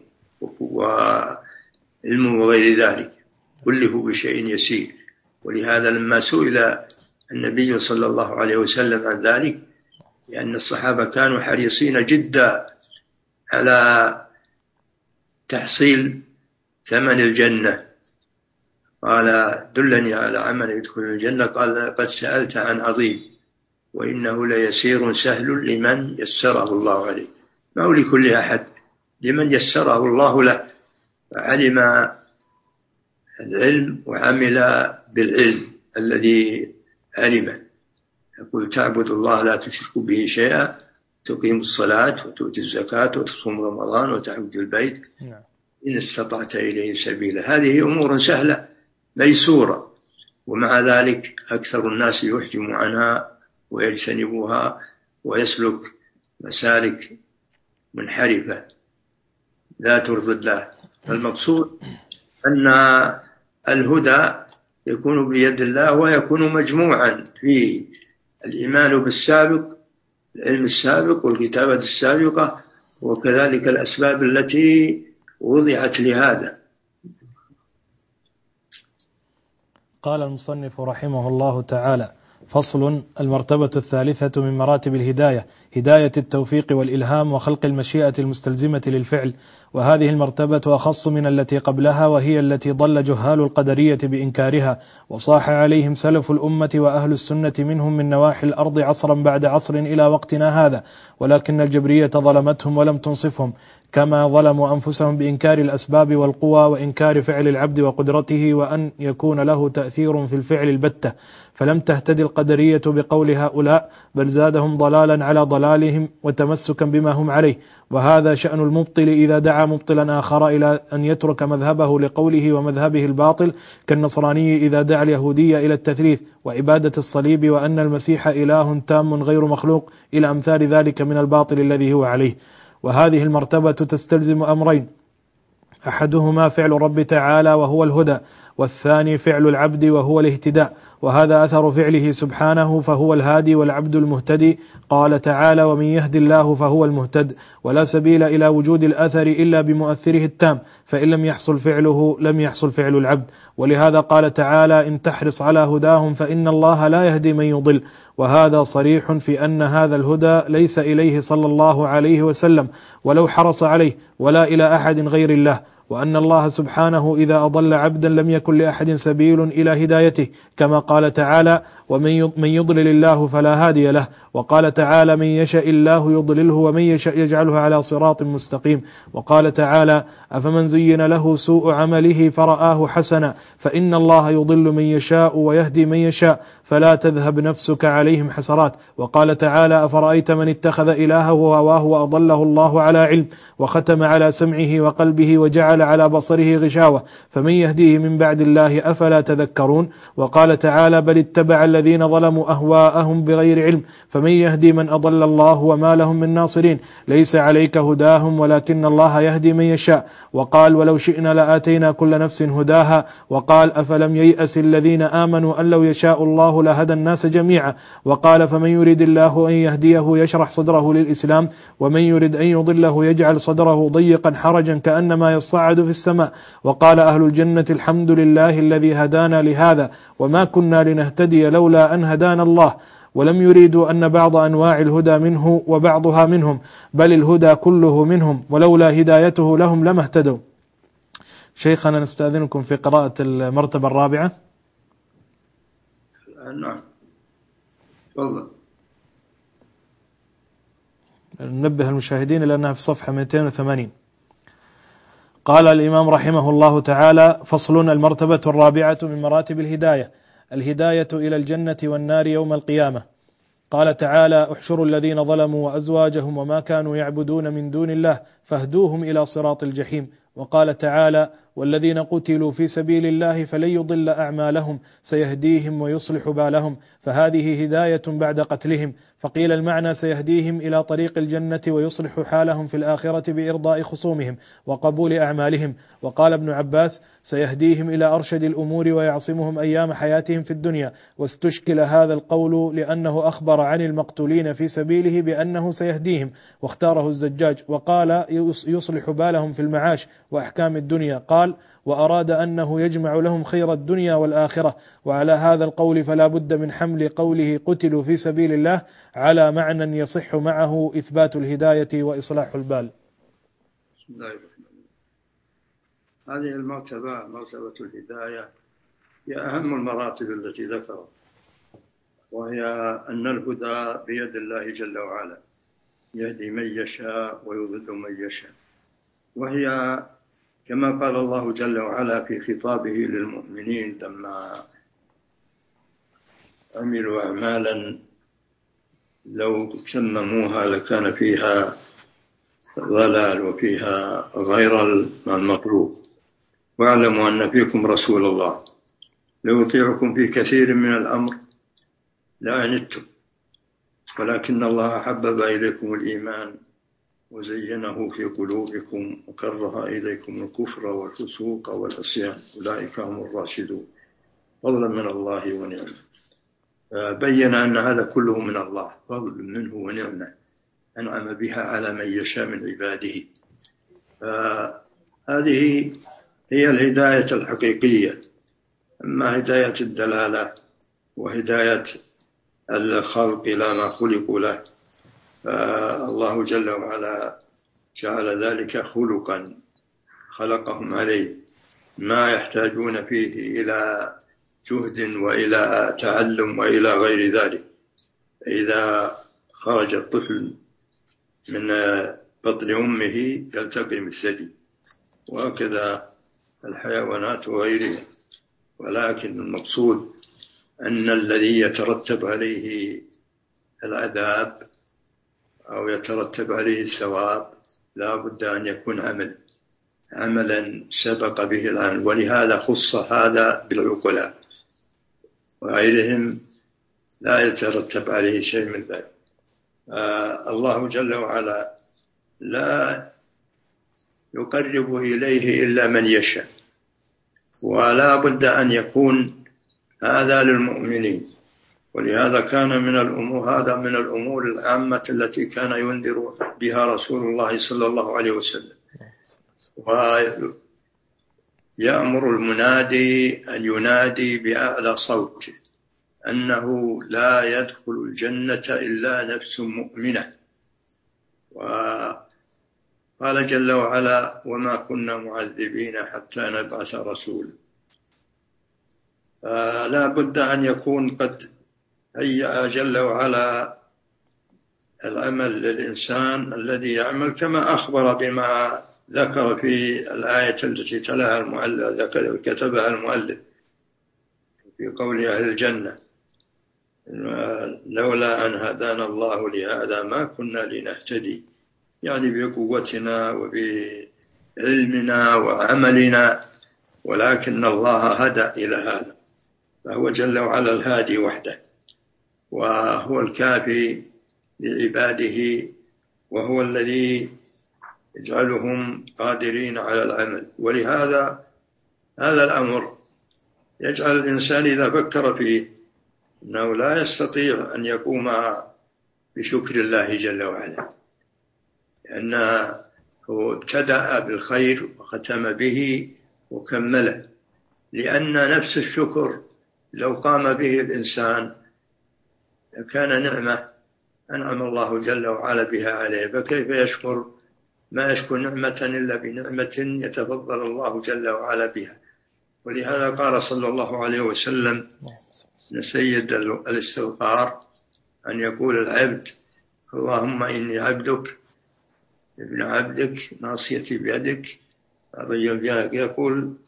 وعلمه وغير ذلك، كلفوا بشيء يسير. ولهذا لما سئل النبي صلى الله عليه وسلم عن ذلك، لأن الصحابة كانوا حريصين جدا على تحصيل ثمن الجنة، قال دلني على عمل يدخل الجنة، قال قد سألت عن عظيم وإنه ليسير سهل لمن يسره الله عليه. ما هو لكل أحد، لمن يسره الله له فعلم العلم وعمل بالعلم الذي علمه. يقول تعبد الله لا تشرك به شيئا، تقيم الصلاة وتؤتي الزكاة وتصوم رمضان وتحج البيت إن استطعت إليه سبيلا. هذه أمور سهلة ميسورة، ومع ذلك أكثر الناس يحجم عنها ويجتنبوها ويسلك مسالك منحرفة لا ترضي الله. المقصود أن الهدى يكون بيد الله، ويكون مجموعا في الإيمان بالسابق، العلم السابق والكتابة السابقة، وكذلك الأسباب التي وضعت لهذا. قال المصنف رحمه الله تعالى: فصل. المرتبة الثالثة من مراتب الهداية هداية التوفيق والإلهام وخلق المشيئة المستلزمة للفعل، وهذه المرتبة أخص من التي قبلها، وهي التي ضل جهال القدرية بإنكارها، وصاح عليهم سلف الأمة وأهل السنة منهم من نواحي الأرض عصرا بعد عصر إلى وقتنا هذا، ولكن الجبرية ظلمتهم ولم تنصفهم، كما ظلموا أنفسهم بإنكار الأسباب والقوى وإنكار فعل العبد وقدرته وأن يكون له تأثير في الفعل البتة، فلم تهتدي القدرية بقول هؤلاء، بل زادهم ضلالا على ضلالهم وتمسكا بما هم عليه. وهذا شأن المبطل إذا دعا مبطلا آخر إلى أن يترك مذهبه لقوله ومذهبه الباطل، كالنصراني إذا دعا اليهودية إلى التثليث وعبادة الصليب وأن المسيح إله تام غير مخلوق، إلى أمثال ذلك من الباطل الذي هو عليه. وهذه المرتبة تستلزم أمرين: أحدهما فعل رب تعالى وهو الهدى، والثاني فعل العبد وهو الاهتداء. وهذا أثر فعله سبحانه، فهو الهادي والعبد المهتدي. قال تعالى: ومن يهد الله فهو المهتد. ولا سبيل إلى وجود الأثر إلا بمؤثره التام، فإن لم يحصل فعله لم يحصل فعل العبد. ولهذا قال تعالى: إن تحرص على هداهم فإن الله لا يهدي من يضل. وهذا صريح في أن هذا الهدى ليس إليه صلى الله عليه وسلم ولو حرص عليه، ولا إلى أحد غير الله، وأن الله سبحانه إذا أضل عبدا لم يكن لأحد سبيل إلى هدايته، كما قال تعالى: ومن يضلل الله فلا هادي له. وقال تعالى: من يشاء الله يضلله ومن يشاء يجعله على صراط مستقيم. وقال تعالى: أفمن زين له سوء عمله فرآه حسنا فإن الله يضل من يشاء ويهدي من يشاء فلا تذهب نفسك عليهم حسرات. وقال تعالى: أفرأيت من اتخذ إلهه هواه وأضله الله على علم وختم على سمعه وقلبه وجعل على بصره غشاوة فمن يهديه من بعد الله أفلا تذكرون. وقال تعالى: بل اتبع الذين ظلموا أهواءهم بغير علم فمن يهدي من أضل الله وما لهم من ناصرين ليس عليك هداهم ولكن الله يهدي من يشاء. وقال: ولو شئنا لآتينا كل نفس هداها. وقال: أفلم ييأس الذين آمنوا أن لو يشاء الله لهدى الناس جميعا. وقال: فمن يريد الله أن يهديه يشرح صدره للإسلام ومن يريد أن يضله يجعل صدره ضيقا حرجا كأنما يصعد في السماء. وقال أهل الجنة: الحمد لله الذي هدانا لهذا وما كنا لنهتدي لولا أن هدانا الله. ولم يريدوا أن بعض أنواع الهدى منه وبعضها منهم، بل الهدى كله منهم، ولولا هدايته لهم لما اهتدوا. شيخنا نستأذنكم في قراءة المرتبة الرابعة. نعم تفضل. ننبه المشاهدين لأنها في صفحة 280. قال الإمام رحمه الله تعالى: فصل: المرتبة الرابعة من مراتب الهداية، الهداية إلى الجنة والنار يوم القيامة. قال تعالى: احشروا الذين ظلموا وأزواجهم وما كانوا يعبدون من دون الله فاهدوهم إلى صراط الجحيم. وقال تعالى: والذين قتلوا في سبيل الله فلن يضل أعمالهم سيهديهم ويصلح بالهم. فهذه هداية بعد قتلهم. فقيل المعنى سيهديهم إلى طريق الجنة ويصلح حالهم في الآخرة بإرضاء خصومهم وقبول أعمالهم. وقال ابن عباس: سيهديهم إلى أرشد الأمور ويعصمهم أيام حياتهم في الدنيا. واستشكل هذا القول لأنه أخبر عن المقتولين في سبيله بأنه سيهديهم، واختاره الزجاج وقال: يصلح بالهم في المعاش وأحكام الدنيا. قال: وأراد أنه يجمع لهم خير الدنيا والآخرة. وعلى هذا القول فلا بد من حمل قوله قتلوا في سبيل الله على معنى يصح معه إثبات الهداية وإصلاح البال. بسم الله الرحمن الرحيم. هذه المرتبة، مرتبة الهداية، هي أهم المراتب التي ذكرها، وهي أن الهدى بيد الله جل وعلا، يهدي من يشاء ويضل من يشاء. وهي كما قال الله جل وعلا في خطابه للمؤمنين لما عملوا أعمالا لو سمموها لكان فيها ضلال وفيها غير المطلوب: واعلموا أن فيكم رسول الله لو يطيعكم في كثير من الأمر لعنتم ولكن الله حبب إليكم الإيمان وزينه في قلوبكم وكره إليكم الكفر والفسوق والعصيان أولئك هم الراشدون فضلا من الله ونعمه. بين أن هذا كله من الله، فضل منه ونعمه أنعم بها على من يشاء من عباده. هذه هي الهداية الحقيقية. أما هداية الدلالة وهداية الخلق إلى ما خلقوا له، الله جل وعلا جعل ذلك خلقا خلقهم عليه، ما يحتاجون فيه إلى جهد وإلى تعلم وإلى غير ذلك. إذا خرج الطفل من بطن أمه يلتقم الثدي، وهكذا الحيوانات وغيرها. ولكن المقصود أن الذي يترتب عليه العذاب أو يترتب عليه الثواب لا بد أن يكون عملا سبق به العمل، ولهذا خص هذا بالعقلاء، وغيرهم لا يترتب عليه شيء من ذلك. الله جل وعلا لا يقرب إليه إلا من يشاء، ولا بد أن يكون هذا للمؤمنين. ولهذا كان من الأمور، هذا من الأمور العامة التي كان ينذر بها رسول الله صلى الله عليه وسلم. ويأمر المنادي أن ينادي بأعلى صوت أنه لا يدخل الجنة إلا نفس مؤمنة. وقال جل وعلا: وما كنا معذبين حتى نبعث رسولا. لا بد أن يكون قد هيأ جل وعلا العمل للإنسان الذي يعمل، كما أخبر بما ذكر في الآية التي تلاها المؤلف، كتبها المؤلف في قول أهل الجنة: لولا أن هدانا الله لهذا ما كنا لنهتدي، يعني بقوتنا وبعلمنا وعملنا، ولكن الله هدى إلى هذا. فهو جل وعلا الهادي وحده، وهو الكافي لعباده، وهو الذي يجعلهم قادرين على العمل. ولهذا هذا الأمر يجعل الإنسان إذا فكر فيه أنه لا يستطيع أن يقوم بشكر الله جل وعلا، لأنه ابتدأ بالخير وختم به وكمله. لأن نفس الشكر لو قام به الإنسان كان نعمة أنعم الله جل وعلا بها عليه، فكيف يشكر ما يشكر نعمة إلا بنعمة يتفضل الله جل وعلا بها. ولهذا قال صلى الله عليه وسلم: سيد الاستغفار أن يقول العبد: اللهم إني عبدك ابن عبدك ناصيتي بيدك. يقول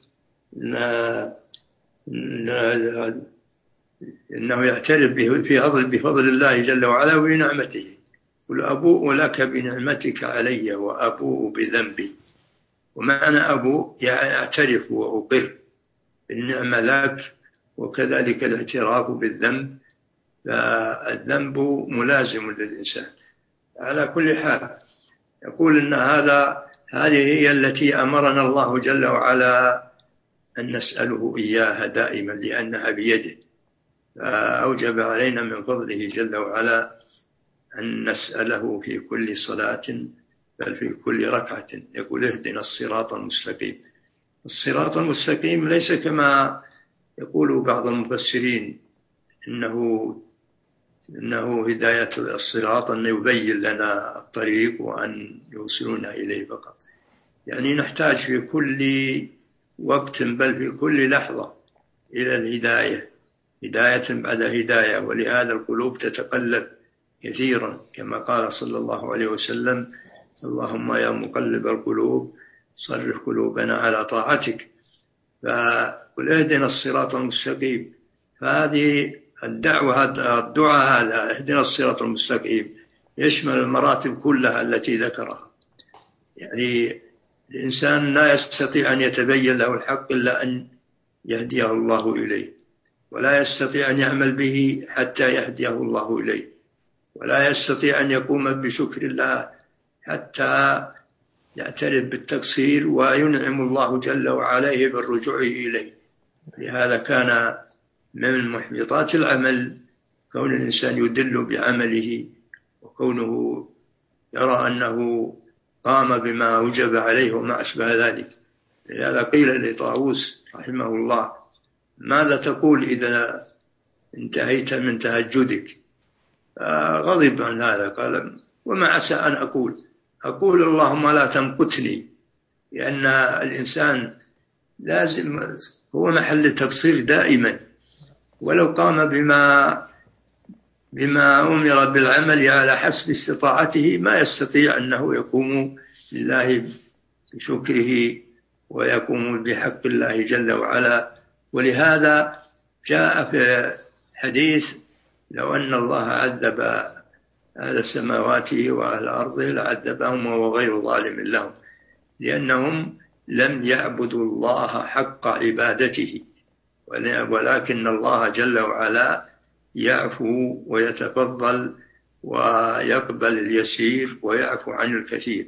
إنه يعترف بفضل الله جل وعلا وبنعمته. قل أبوء لك بنعمتك علي وأبوء بذنبي. ومعنى أبوء يعني أعترف وأقر بالنعمة لك، وكذلك الاعتراف بالذنب، فالذنب ملازم للإنسان. على كل حال يقول إن هذه هي التي أمرنا الله جل وعلا أن نسأله إياها دائما، لأنها بيده. فأوجب علينا من فضله جل وعلا أن نسأله في كل صلاة، بل في كل ركعة. يقول: اهدنا الصراط المستقيم. الصراط المستقيم ليس كما يقول بعض المفسرين إنه هداية الصراط، أن يبين لنا الطريق وأن يوصلنا إليه فقط. يعني نحتاج في كل وقت، بل في كل لحظة، إلى الهداية، هداية بعد هداية. ولهذا القلوب تتقلب كثيرا، كما قال صلى الله عليه وسلم: اللهم يا مقلب القلوب صرف قلوبنا على طاعتك. فقل اهدنا الصراط المستقيم. فهذه الدعاء هذا اهدنا الصراط المستقيم يشمل المراتب كلها التي ذكرها. يعني الإنسان لا يستطيع أن يتبين له الحق إلا أن يهديه الله إليه، ولا يستطيع أن يعمل به حتى يهديه الله إليه، ولا يستطيع أن يقوم بشكر الله حتى يعترف بالتقصير وينعم الله جل وعلا بالرجوع إليه. لهذا كان من محبطات العمل كون الإنسان يدل بعمله، وكونه يرى أنه قام بما وجب عليه وما أشبه ذلك. لهذا قيل لطاووس رحمه الله: ماذا تقول إذا انتهيت من تهجدك؟ غضب عن هذا، قال: وما عسى أن أقول اللهم لا تمقتني. لأن الإنسان لازم هو محل التقصير دائما، ولو قام بما أمر بالعمل على حسب استطاعته ما يستطيع أنه يقوم لله بشكره ويقوم بحق الله جل وعلا. ولهذا جاء في حديث: لو أن الله عذب أهل السماوات وأهل الأرض لعذبهم وهو غير ظالم لهم، لأنهم لم يعبدوا الله حق عبادته. ولكن الله جل وعلا يعفو ويتفضل ويقبل اليسير ويعفو عن الكثير.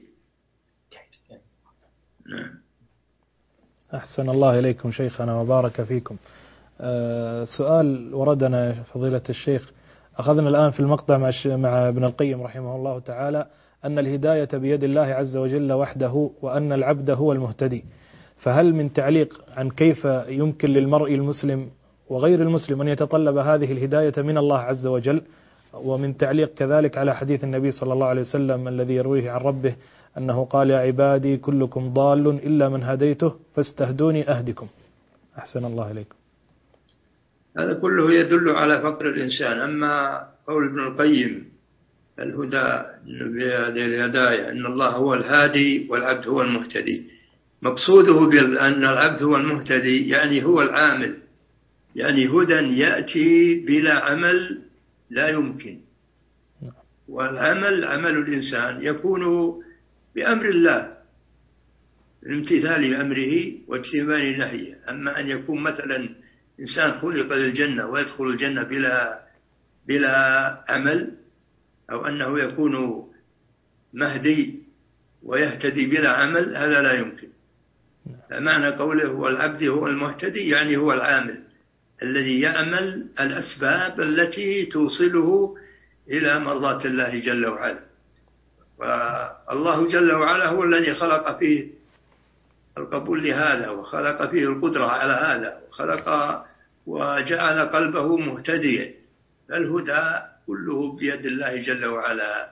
أحسن الله إليكم شيخنا وبارك فيكم. سؤال وردنا فضيلة الشيخ، أخذنا الآن في المقطع مع ابن القيم رحمه الله تعالى أن الهداية بيد الله عز وجل وحده، وأن العبد هو المهتدي، فهل من تعليق عن كيف يمكن للمرء المسلم وغير المسلم أن يتطلب هذه الهداية من الله عز وجل؟ ومن تعليق كذلك على حديث النبي صلى الله عليه وسلم الذي يرويه عن ربه أنه قال: يا عبادي كلكم ضال إلا من هديته فاستهدوني أهدكم. أحسن الله إليكم. هذا كله يدل على فقر الإنسان. أما قول ابن القيم الهدى بالهداية أن الله هو الهادي والعبد هو المهتدي، مقصوده بأن العبد هو المهتدي يعني هو العامل، يعني هدى يأتي بلا عمل لا يمكن. والعمل عمل الإنسان يكون بأمر الله، امتثال أمره واجتناب نهيه. أما أن يكون مثلا إنسان خلق للجنة ويدخل الجنة بلا عمل، أو أنه يكون مهدي ويهتدي بلا عمل، هذا لا يمكن. معنى قوله والعبد هو المهتدي يعني هو العامل الذي يعمل الأسباب التي توصله إلى مرضاة الله جل وعلا. والله جل وعلا هو الذي خلق فيه القبول لهذا، وخلق فيه القدرة على هذا، وجعل قلبه مهتديا. الهدى كله بيد الله جل وعلا.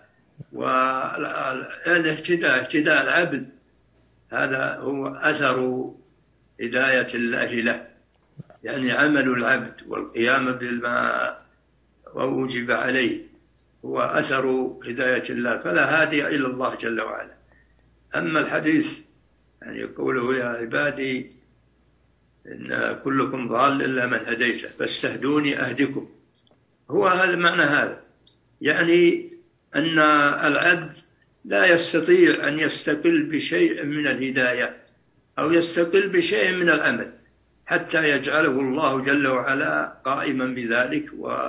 والاهتداء اهتداء العبد هذا هو أثر هداية الله له، يعني عمل العبد والقيام بما ووجب عليه هو أثر هداية الله، فلا هادي إلا الله جل وعلا. أما الحديث يعني قوله يا عبادي إن كلكم ضال إلا من هديته فاستهدوني أهدكم، هو هذا معنى هذا، يعني أن العبد لا يستطيع أن يستقل بشيء من الهداية أو يستقل بشيء من العمل حتى يجعله الله جل وعلا قائما بذلك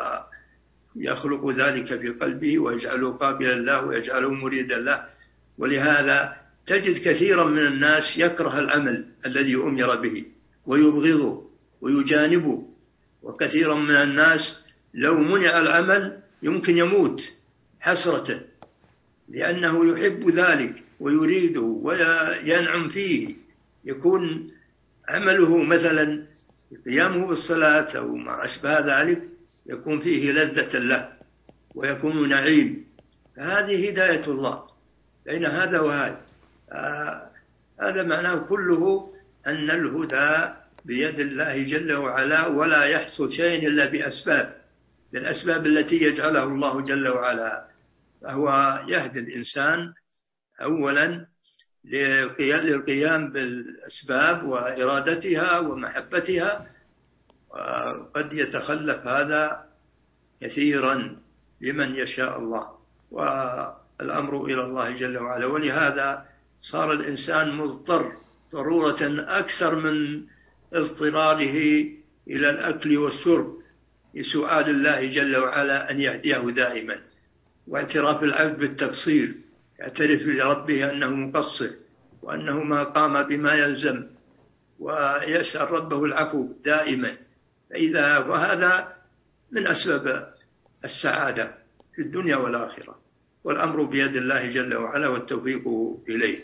ويخلق ذلك في قلبه ويجعله قابلا له ويجعله مريدا له. ولهذا تجد كثيرا من الناس يكره العمل الذي أمر به ويبغضه ويجانبه، وكثيرا من الناس لو منع العمل يمكن يموت حسرة، لأنه يحب ذلك ويريده وينعم فيه. يكون عمله مثلا قيامه بالصلاة أو ما أشبه ذلك يكون فيه لذة له ويكون نعيم. هذه هداية الله بين هذا وهذا. هذا معناه كله أن الهدى بيد الله جل وعلا، ولا يحصل شيء إلا بالأسباب التي يجعلها الله جل وعلا. فهو يهدي الإنسان أولا للقيام بالأسباب وإرادتها ومحبتها، وقد يتخلف هذا كثيرا لمن يشاء الله، والأمر إلى الله جل وعلا. ولهذا صار الإنسان مضطر ضرورة أكثر من اضطراره إلى الأكل والشرب لسؤال الله جل وعلا أن يهديه دائما، واعتراف العبد بالتقصير، يعترف لربه أنه مقصر وأنه ما قام بما يلزم، ويسأل ربه العفو دائما. وهذا من أسباب السعادة في الدنيا والآخرة، والأمر بيد الله جل وعلا والتوفيق إليه.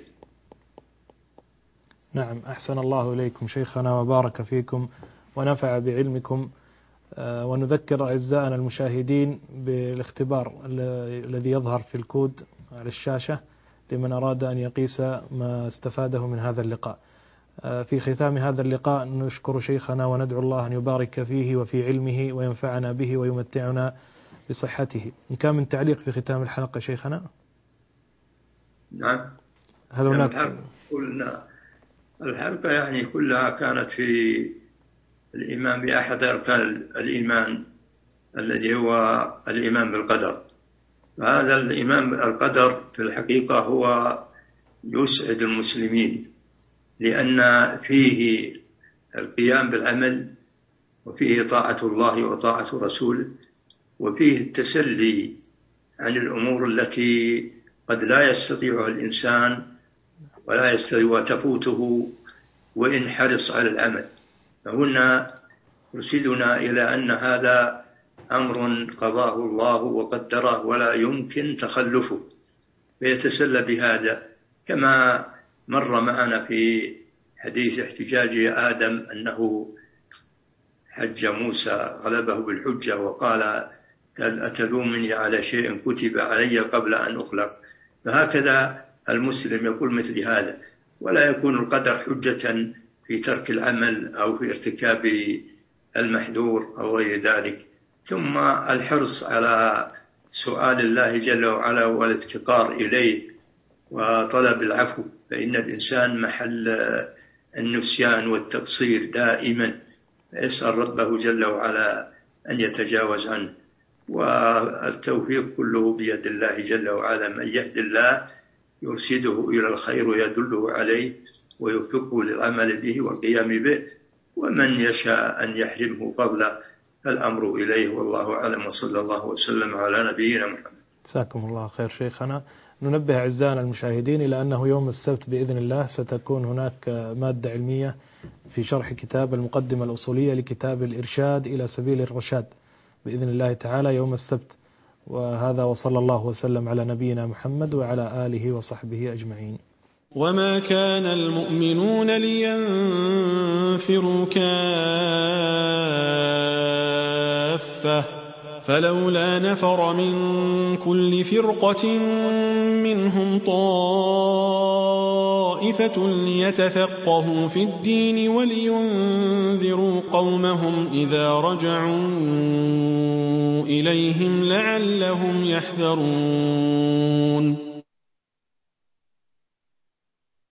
نعم، أحسن الله إليكم شيخنا وبارك فيكم ونفع بعلمكم. ونذكر أعزائنا المشاهدين بالاختبار الذي يظهر في الكود على الشاشة لمن أراد أن يقيس ما استفاده من هذا اللقاء. في ختام هذا اللقاء نشكر شيخنا وندعو الله أن يبارك فيه وفي علمه وينفعنا به ويمتعنا بصحته. إن كان من تعليق في ختام الحلقة شيخنا؟ نعم. هل هناك؟ الحلقة يعني كلها كانت في الإيمان بأحد أركان الإيمان الذي هو الإيمان بالقدر. فهذا الإيمان بالقدر في الحقيقة هو يسعد المسلمين، لأن فيه القيام بالعمل، وفيه طاعة الله وطاعة رسوله، وفيه التسلي عن الأمور التي قد لا يستطيعها الإنسان ولا يستطيع وتفوته وإن حرص على العمل. فهنا يرشدنا إلى أن هذا أمر قضاه الله وقدره ولا يمكن تخلفه، فيتسلى بهذا. كما مر معنا في حديث احتجاج آدم أنه حج موسى غلبه بالحجة وقال أتلومني على شيء كتب علي قبل أن أخلق. فهكذا المسلم يقول مثل هذا، ولا يكون القدر حجة في ترك العمل أو في ارتكاب المحذور أو غير ذلك. ثم الحرص على سؤال الله جل وعلا والافتقار إليه وطلب العفو، فإن الإنسان محل النسيان والتقصير دائما، يسأل ربه جل وعلا أن يتجاوز عنه. والتوفيق كله بيد الله جل وعلا، من يهد الله يرشده إلى الخير ويدله عليه ويوفقه للعمل به والقيام به، ومن يشاء أن يحرمه فضلا فالأمر إليه، والله أعلم، وصلى الله وسلم على نبينا محمد. جزاكم الله خير شيخنا. ننبه أعزائنا المشاهدين إلى أنه يوم السبت بإذن الله ستكون هناك مادة علمية في شرح كتاب المقدمة الأصولية لكتاب الإرشاد إلى سبيل الرشاد بإذن الله تعالى يوم السبت. وهذا وصلى الله وسلم على نبينا محمد وعلى آله وصحبه أجمعين. وما كان المؤمنون لينفروا كافة فلولا نفر من كل فرقة منهم طائفة ليتفقهوا في الدين ولينذروا قومهم إذا رجعوا إليهم لعلهم يحذرون.